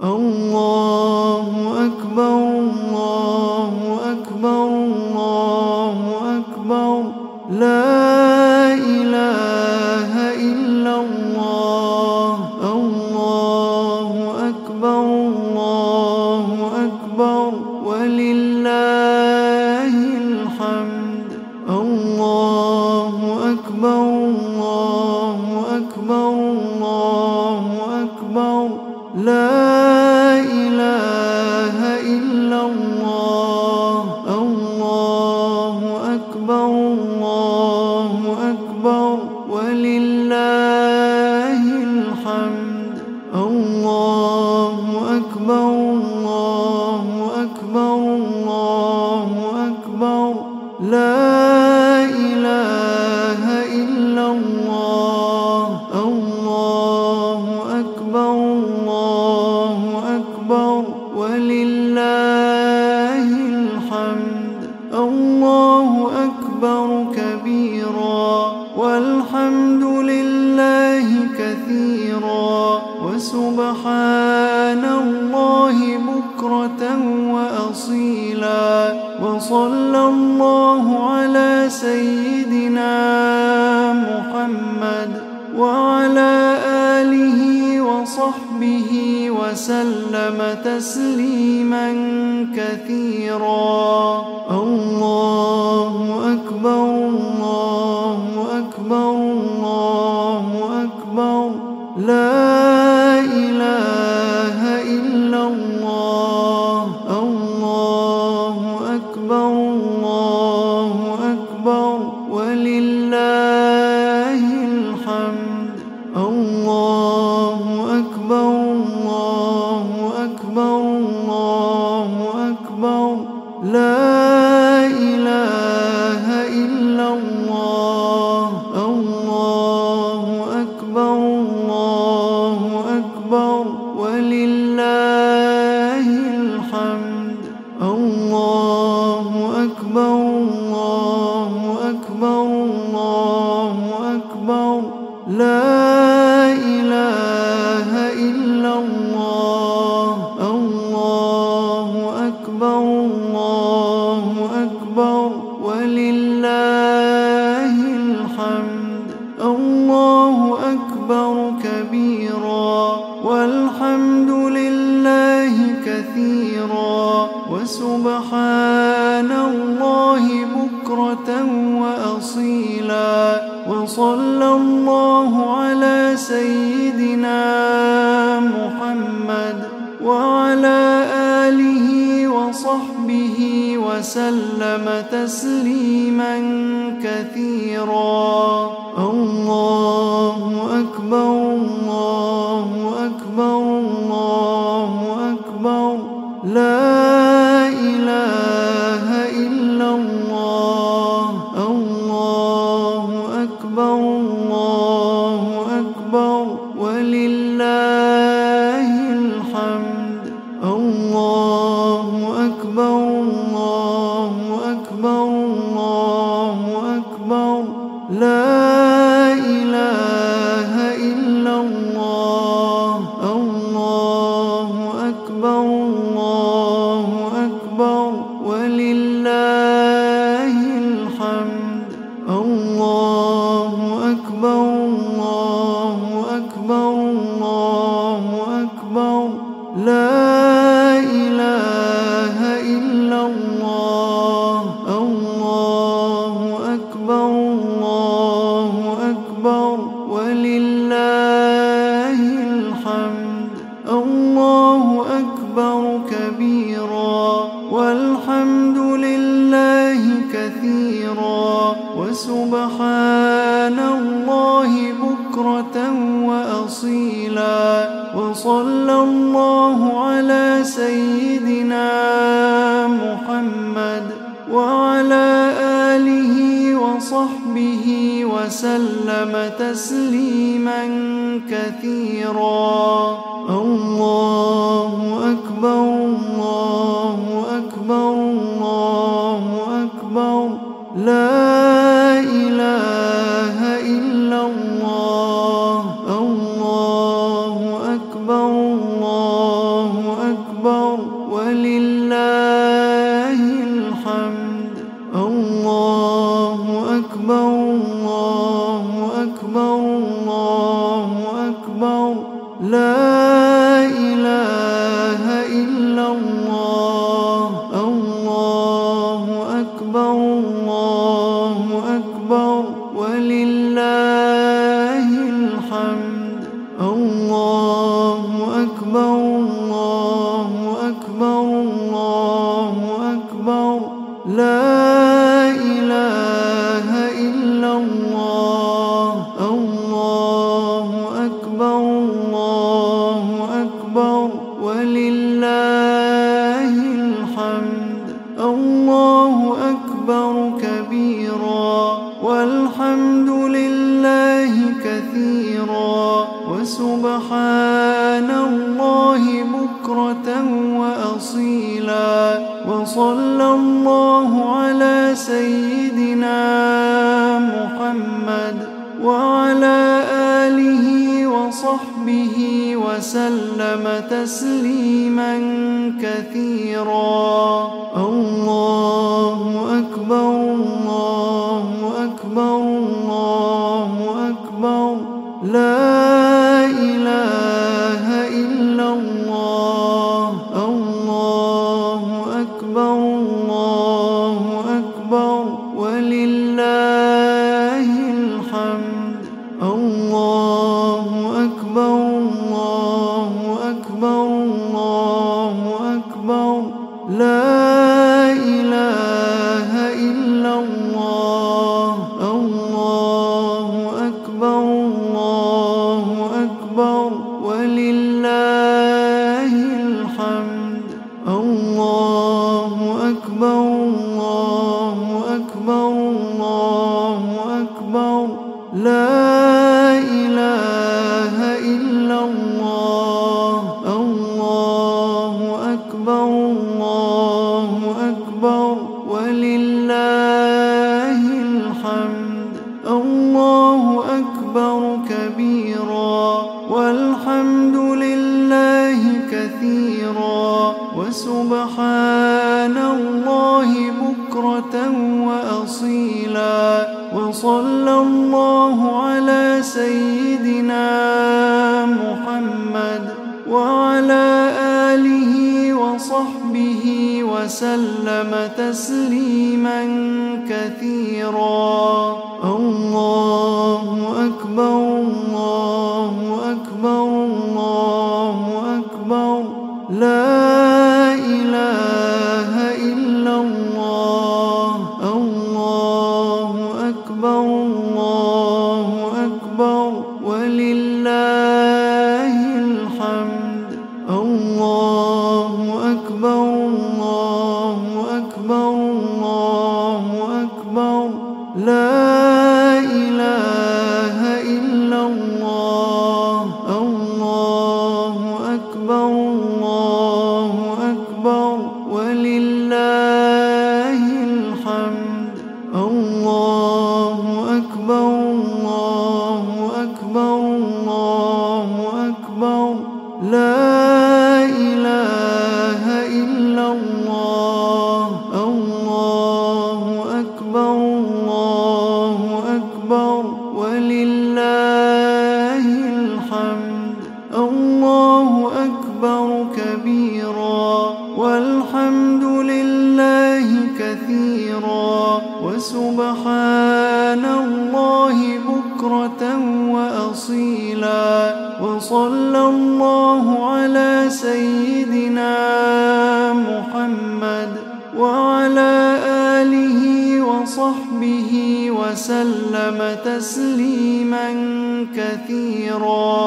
الله أكبر الله أكبر الله أكبر لا إله إلا الله الله أكبر الله أكبر ولله الحمد الله أكبر الله أكبر الله أكبر لا إله إلا الله الله أكبر الله أكبر ولله الحمد الله أكبر الله أكبر الله أكبر لا إله إلا الله الله أكبر الله أكبر ولله الحمد الله أكبر كبيرا والحمد لله كثيرا وسبحان الله بكرة وأصيلا وصلى الله على سيدنا محمد وعلى آله وصحبه وسلم تسليما كثيرا الله أكبر الله أكبر الله أكبر لا إله إلا الله الله أكبر الله أكبر ولله الحمد الله أكبر الله أكبر الله أكبر لا إله إلا الله الله أكبر الله أكبر ولله الحمد الله أكبر الله أكبر الله أكبر لا إله إلا الله الله أكبر الله أكبر ولله الحمد الله أكبر كبيرا والحمد لله كثيرا وسبحان الله بكرة وأصيلا وصلى الله على سيدنا محمد وعلى آله وصحبه وسلم تسليما كثيرا الله أكبر الله أكبر الله أكبر لا إله إلا الله الله أكبر الله أكبر ولله الحمد الله أكبر الله أكبر الله أكبر لا إله إلا الله الله أكبر الله أكبر ولله الحمد الله أكبر الله أكبر الله أكبر لا إله إلا الله الله أكبر الله أكبر ولله الحمد الله أكبر كبيرا والحمد لله كثيرا وسبحان الله بكرة وأصيلا وصلى الله على سيدنا محمد وعلى آله وصحبه وسلم تسليما كثيرا الله أكبر الله أكبر الله أكبر لا إله إلا الله الله أكبر الله الله أكبر الله أكبر لا إله إلا الله الله أكبر الله أكبر ولله الحمد الله أكبر كبيرا والحمد لله كثيرا وسبحان الله بكرة وأصيلا وصلى الله على سيدنا محمد وعلى آله وصحبه وسلم تسليما كثيرا الله أكبر الله أكبر الله أكبر لا إله إلا الله الله أكبر الله أكبر ولله الحمد الله أكبر الله أكبر الله أكبر لا إله إلا الله الله أكبر الله أكبر ولله الحمد الله أكبر الله أكبر الله أكبر لا إله إلا الله الله أكبر الله أكبر ولله الحمد الله أكبر كبيرا والحمد لله كثيرا وسبحان الله بكرة وأصيلا وصلى الله على سيدنا محمد وعلى آله وصحبه وسلم تسليما كثيرا الله أكبر الله أكبر الله أكبر لا إله إلا الله الله أكبر الله أكبر ولله الحمد الله أكبر الله أكبر الله أكبر لا إله إلا الله الله أكبر الله أكبر ولله الحمد الله أكبر الله أكبر الله أكبر لا إله إلا الله الله أكبر الله أكبر ولله الحمد الله أكبر كبيرا والحمد لله كثيرا وسبحان الله بكرة وأصيلا وصلى الله على سيدنا محمد وعلى آله وصحبه وسلم تسليما كثيرا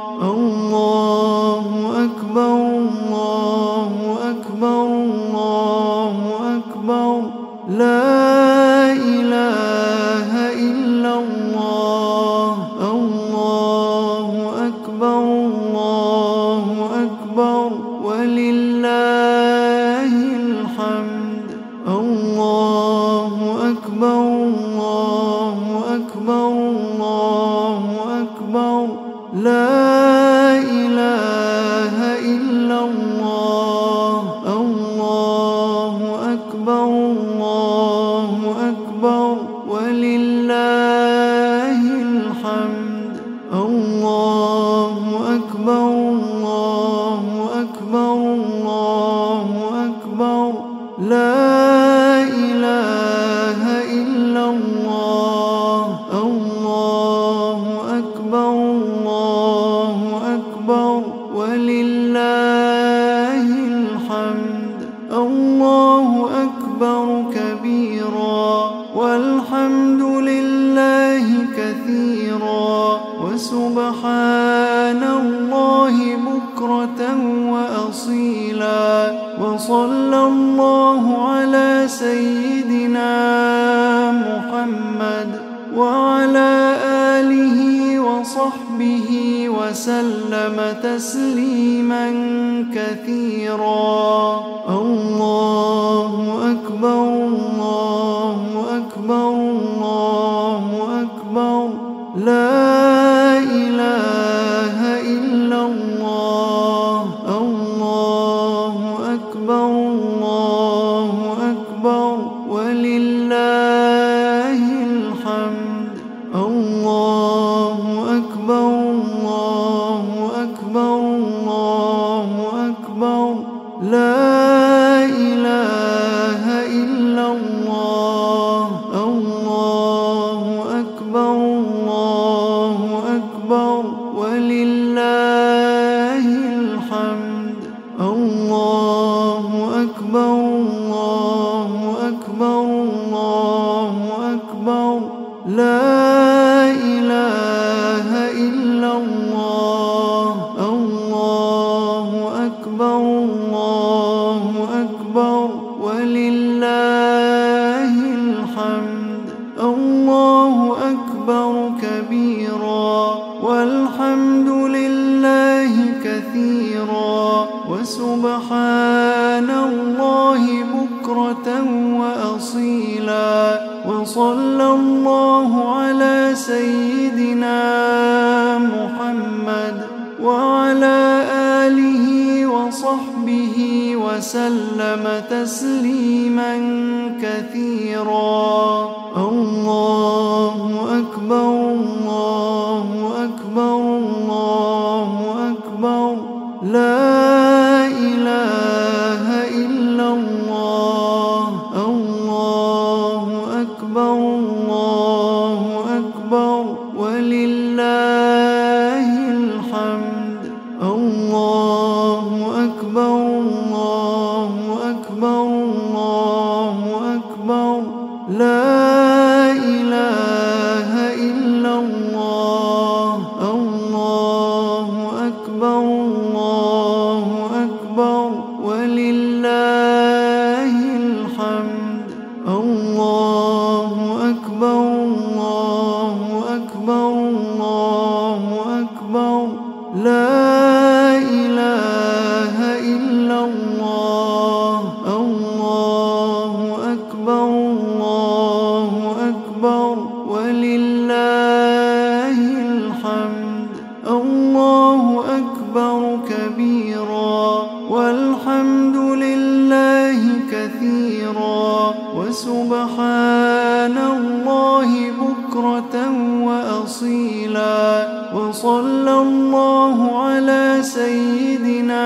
الله أكبر الله أكبر الله أكبر لا إله إلا الله الله أكبر الله أكبر ولله الحمد الله أكبر الله أكبر الله أكبر لا إله إلا الله الله أكبر الله أكبر ولله الحمد الله أكبر الله أكبر الله أكبر لا إله إلا الله الله أكبر الله أكبر ولله وأصيلا. وصلى الله على سيدنا محمد وعلى آله وصحبه وسلم تسليما كثيرا. الله أكبر الله أكبر الله أكبر، لا إله إلا الله. الله أكبر الله أكبر ولله الحمد. الله أكبر الله أكبر الله أكبر، لا إله إلا الله. الله أكبر الله أكبر ولله الحمد. الله أكبر الله أكبر الله أكبر، لا إله إلا الله. الله أكبر الله أكبر ولله الحمد. الله أكبر كبيرا والحمد لله كثيرا وسبحان الله بكرة وأصيلا. وصلى الله على سيدنا محمد وعلى آله وصحبه وسلم تسليما كثيرا. الله أكبر الله أكبر الله أكبر، لا إله إلا الله. الله أكبر الله أكبر ولله الحمد. الله أكبر الله أكبر الله أكبر، لا إله إلا الله. الله أكبر الله أكبر ولله الحمد. الله أكبر الله أكبر الله أكبر، لا إله إلا الله. الله أكبر الله أكبر ولله الحمد. الله أكبر كبيرا والحمد لله كثيرا وسبحان الله بكرة وأصيلا. وصلى الله على سيدنا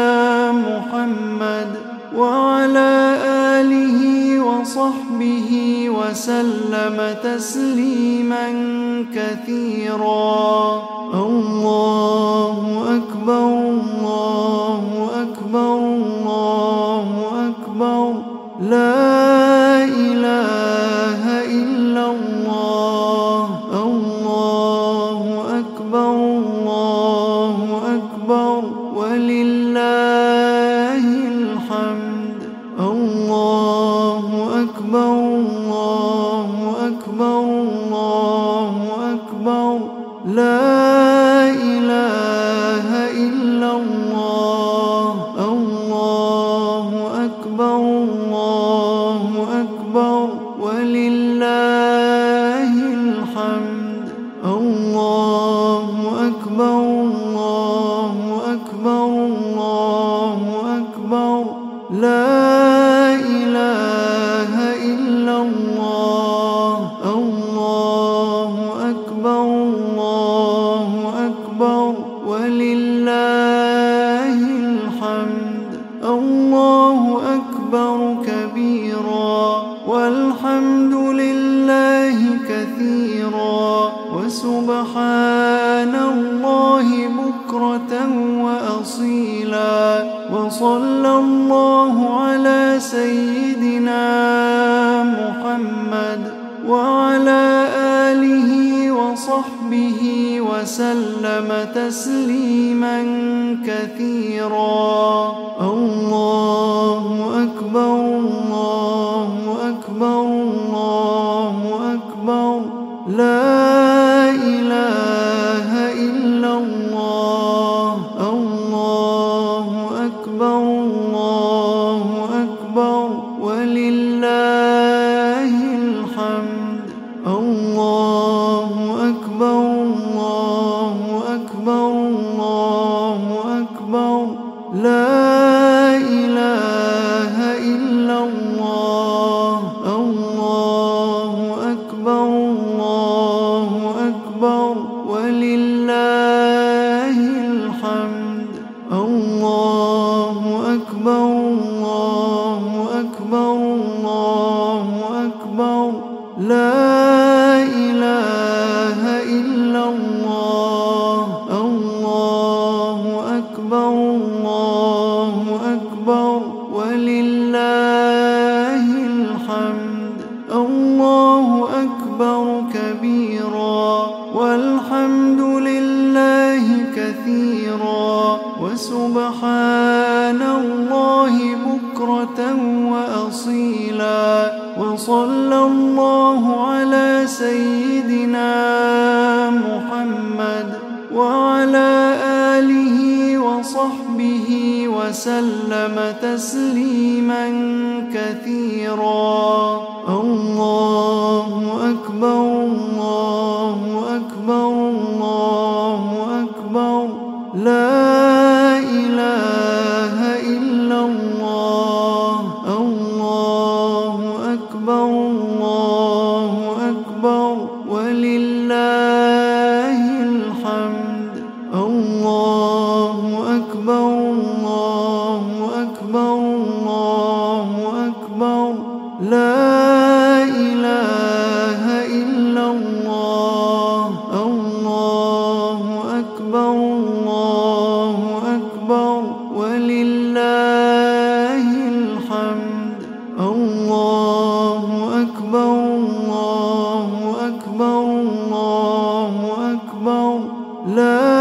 محمد وعلى آله وصحبه وسلم تسليما كثيرا. الله أكبر الله أكبر الله أكبر، لا إله إلا الله. الله أكبر الله أكبر ولله الحمد. الله أكبر الله أكبر الله أكبر، لا إله إلا الله. الله أكبر الله أكبر ولله الحمد. الله أكبر الله أكبر الله أكبر، لا إله إلا الله. الله أكبر الله أكبر ولله الحمد. الله أكبر كبيرا والحمد لله كثيرا وسبحان الله بكرة وأصيلا. وصلى الله على سيدنا محمد وعلى آله وصحبه وصحبه وسلم تسليما كثيرا. الله أكبر الله أكبر الله أكبر لا إله إلا الله. الله أكبر الله أكبر ولله الحمد. الله أكبر الله أكبر الله أكبر لا إله إلا الله. الله أكبر الله أكبر ولله الحمد. الله أكبر الله أكبر الله أكبر لا إله إلا الله. الله أكبر الله أكبر ولله الحمد. الله أكبر كبيرا والحمد لله كثيرا وسبحان الله بكرة وأصيلا. وصلى الله على سيدنا محمد وعلى آله وصحبه وسلم تسليما كثيرا. الله أكبر الله أكبر الله أكبر لا إله إلا الله. الله أكبر الله أكبر ولله الحمد. الله أكبر الله أكبر الله أكبر لا إله إلا الله. الله أكبر الله أكبر ولله الحمد. الله أكبر الله أكبر الله أكبر لا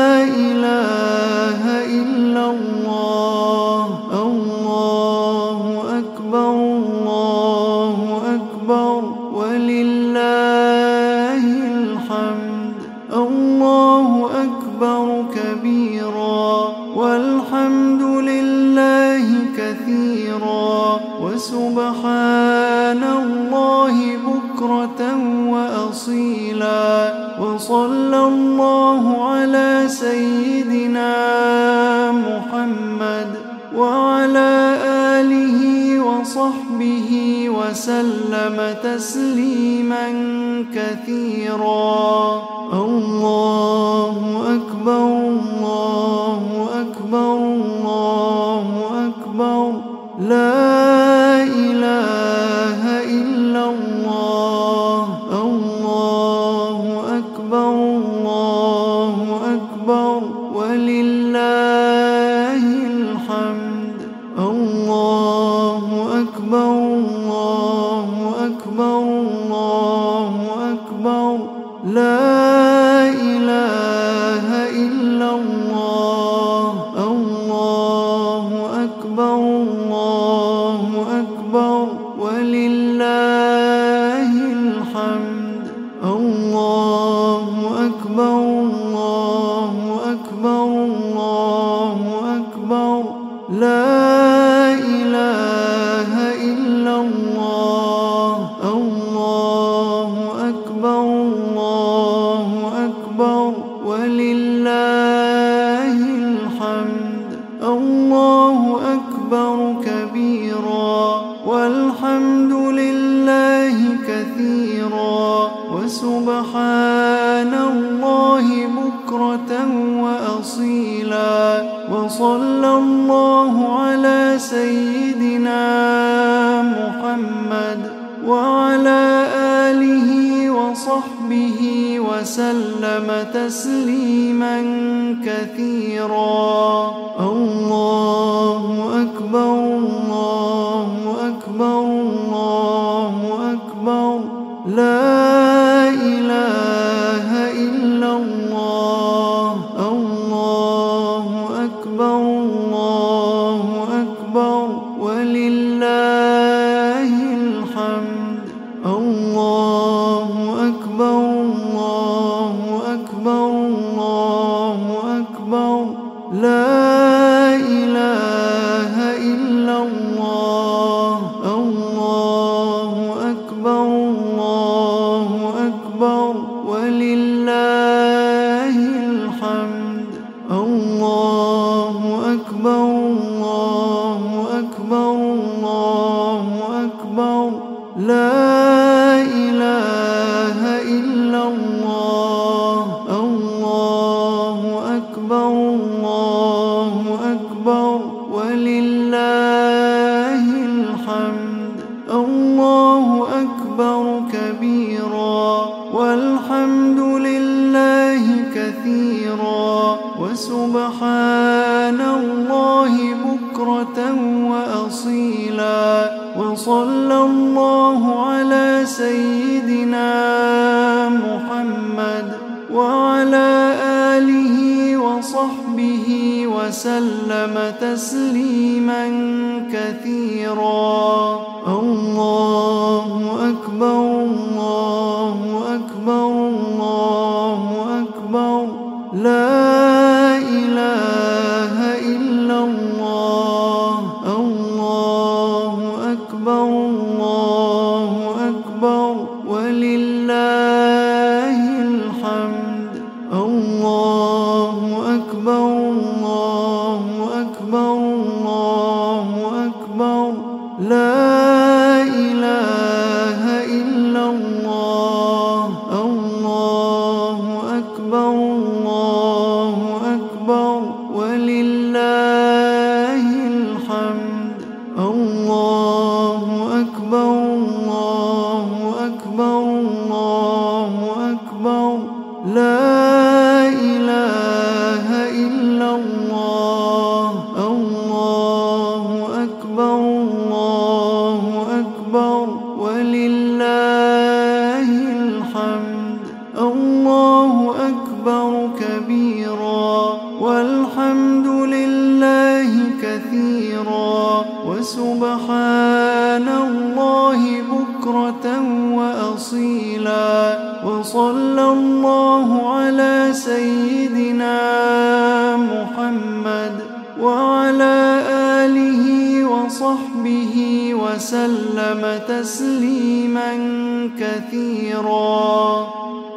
إله إلا الله. الله أكبر الله أكبر ولله الحمد. الله أكبر كبيرا والحمد لله كثيرا وسبحان الله بكرة وأصيلا. وصلى الله على سيدنا محمد وعلى آله وصحبه وسلم تسليما كثيرا. الله أكبر الله أكبر الله أكبر لا إله إلا الله. الله أكبر الله أكبر ولله الحمد. الله أكبر الله أكبر الله أكبر لا إله إلا الله. الله أكبر الله أكبر ولله الحمد. الله أكبر الله أكبر الله أكبر لا إله إلا الله. الله أكبر الله أكبر ولله الحمد. الله أكبر كبيرا والحمد لله كثيرا وسبحان الله بكرة وأصيلا. وصلى الله على سيدنا محمد وعلى آله وصحبه وسلم تسليما كثيرا. الله أكبر الله أكبر الله أكبر لا إله إلا الله أكبر الله أكبر لا إله إلا الله الله أكبر الله أكبر ولله الحمد الله أكبر كبيرا والحمد لله كثيرا وسبحان الله بكرة وأصيلا وصلى الله على سيدنا محمد وعلى آله وصحبه وسلم تسليما كثيرا الله أكبر الله أكبر الله أكبر لا إله إلا الله الله أكبر الله أكبر ولله الحمد الله أكبر الله أكبر الله أكبر لا إله إلا الله الله أكبر الله أكبر ولله الحمد الله أكبر الله أكبر الله أكبر لا إله إلا الله الله أكبر الله أكبر ولله الحمد الله أكبر كبيرا والحمد لله كثيرا وسبحان الله بكرة وأصيلا وصلى الله على سيدنا محمد وعلى آله وصحبه وسلم تسليما كثيرا.